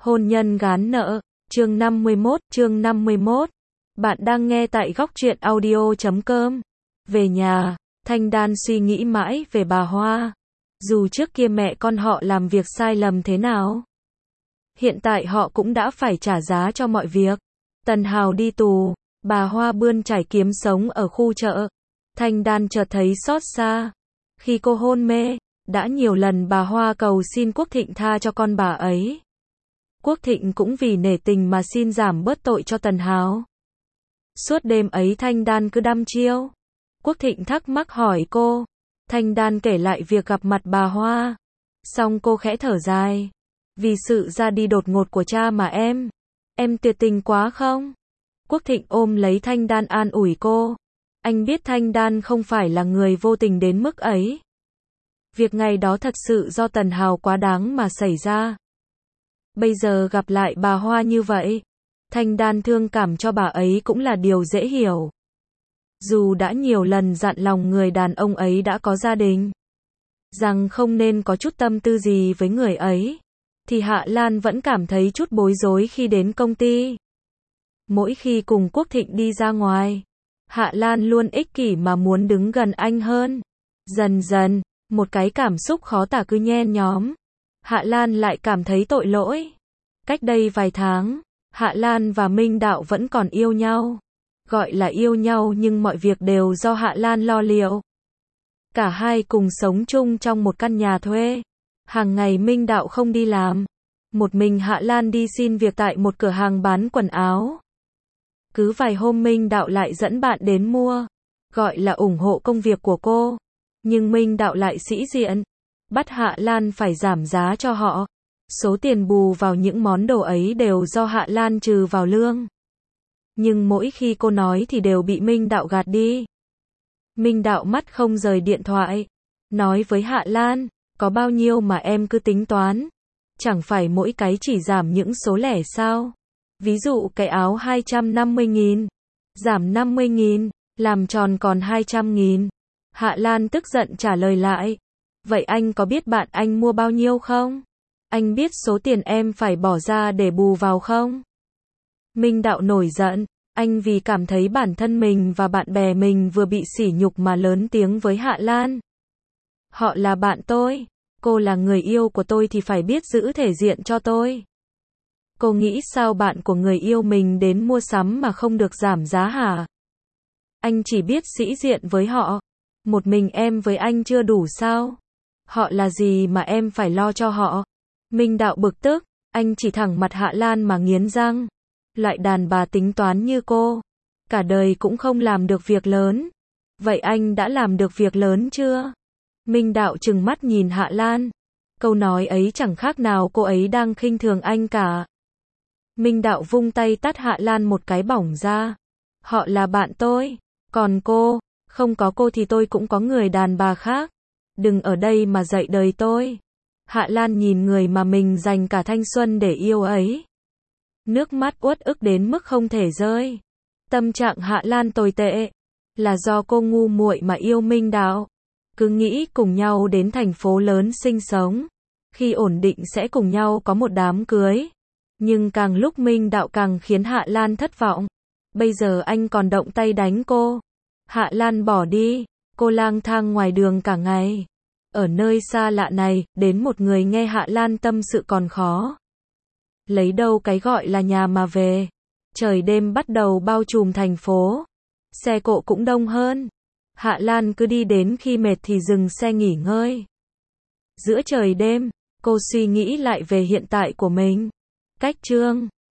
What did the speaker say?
Hôn nhân gán nợ, chương 51. Bạn đang nghe tại góc truyện audio.com. Về nhà, Thanh Đan suy nghĩ mãi về bà Hoa. Dù trước kia mẹ con họ làm việc sai lầm thế nào, hiện tại họ cũng đã phải trả giá cho mọi việc. Tần Hào đi tù, bà Hoa bươn chải kiếm sống ở khu chợ. Thanh Đan chợt thấy xót xa. Khi cô hôn mê, đã nhiều lần bà Hoa cầu xin Quốc Thịnh tha cho con bà ấy. Quốc Thịnh cũng vì nể tình mà xin giảm bớt tội cho Tần Hào. Suốt đêm ấy Thanh Đan cứ đăm chiêu. Quốc Thịnh thắc mắc hỏi cô. Thanh Đan kể lại việc gặp mặt bà Hoa. Xong cô khẽ thở dài. Vì sự ra đi đột ngột của cha mà em tuyệt tình quá không? Quốc Thịnh ôm lấy Thanh Đan an ủi cô. Anh biết Thanh Đan không phải là người vô tình đến mức ấy. Việc ngày đó thật sự do Tần Hào quá đáng mà xảy ra. Bây giờ gặp lại bà Hoa như vậy, Thanh Đan thương cảm cho bà ấy cũng là điều dễ hiểu. Dù đã nhiều lần dặn lòng người đàn ông ấy đã có gia đình, rằng không nên có chút tâm tư gì với người ấy, thì Hạ Lan vẫn cảm thấy chút bối rối khi đến công ty. Mỗi khi cùng Quốc Thịnh đi ra ngoài, Hạ Lan luôn ích kỷ mà muốn đứng gần anh hơn. Dần dần, một cái cảm xúc khó tả cứ nhen nhóm. Hạ Lan lại cảm thấy tội lỗi. Cách đây vài tháng, Hạ Lan và Minh Đạo vẫn còn yêu nhau. Gọi là yêu nhau nhưng mọi việc đều do Hạ Lan lo liệu. Cả hai cùng sống chung trong một căn nhà thuê. Hàng ngày Minh Đạo không đi làm. Một mình Hạ Lan đi xin việc tại một cửa hàng bán quần áo. Cứ vài hôm Minh Đạo lại dẫn bạn đến mua. Gọi là ủng hộ công việc của cô. Nhưng Minh Đạo lại sĩ diện. Bắt Hạ Lan phải giảm giá cho họ. Số tiền bù vào những món đồ ấy đều do Hạ Lan trừ vào lương. Nhưng mỗi khi cô nói thì đều bị Minh Đạo gạt đi. Minh Đạo mắt không rời điện thoại. Nói với Hạ Lan, có bao nhiêu mà em cứ tính toán. Chẳng phải mỗi cái chỉ giảm những số lẻ sao? Ví dụ cái áo 250.000, giảm 50.000, làm tròn còn 200.000. Hạ Lan tức giận trả lời lại. Vậy anh có biết bạn anh mua bao nhiêu không? Anh biết số tiền em phải bỏ ra để bù vào không? Minh Đạo nổi giận. Anh vì cảm thấy bản thân mình và bạn bè mình vừa bị sỉ nhục mà lớn tiếng với Hạ Lan. Họ là bạn tôi. Cô là người yêu của tôi thì phải biết giữ thể diện cho tôi. Cô nghĩ sao bạn của người yêu mình đến mua sắm mà không được giảm giá hả? Anh chỉ biết sĩ diện với họ. Một mình em với anh chưa đủ sao? Họ là gì mà em phải lo cho họ? Minh Đạo bực tức, anh chỉ thẳng mặt Hạ Lan mà nghiến răng. Loại đàn bà tính toán như cô, cả đời cũng không làm được việc lớn. Vậy anh đã làm được việc lớn chưa? Minh Đạo trừng mắt nhìn Hạ Lan. Câu nói ấy chẳng khác nào cô ấy đang khinh thường anh cả. Minh Đạo vung tay tát Hạ Lan một cái bỏng ra. Họ là bạn tôi, còn cô, không có cô thì tôi cũng có người đàn bà khác. Đừng ở đây mà dạy đời tôi. Hạ Lan nhìn người mà mình dành cả thanh xuân để yêu ấy. Nước mắt uất ức đến mức không thể rơi. Tâm trạng Hạ Lan tồi tệ. Là do cô ngu muội mà yêu Minh Đạo. Cứ nghĩ cùng nhau đến thành phố lớn sinh sống. Khi ổn định sẽ cùng nhau có một đám cưới. Nhưng càng lúc Minh Đạo càng khiến Hạ Lan thất vọng. Bây giờ anh còn động tay đánh cô. Hạ Lan bỏ đi. Cô lang thang ngoài đường cả ngày. Ở nơi xa lạ này, đến một người nghe Hạ Lan tâm sự còn khó. Lấy đâu cái gọi là nhà mà về. Trời đêm bắt đầu bao trùm thành phố. Xe cộ cũng đông hơn. Hạ Lan cứ đi đến khi mệt thì dừng xe nghỉ ngơi. Giữa trời đêm, cô suy nghĩ lại về hiện tại của mình. Cách chương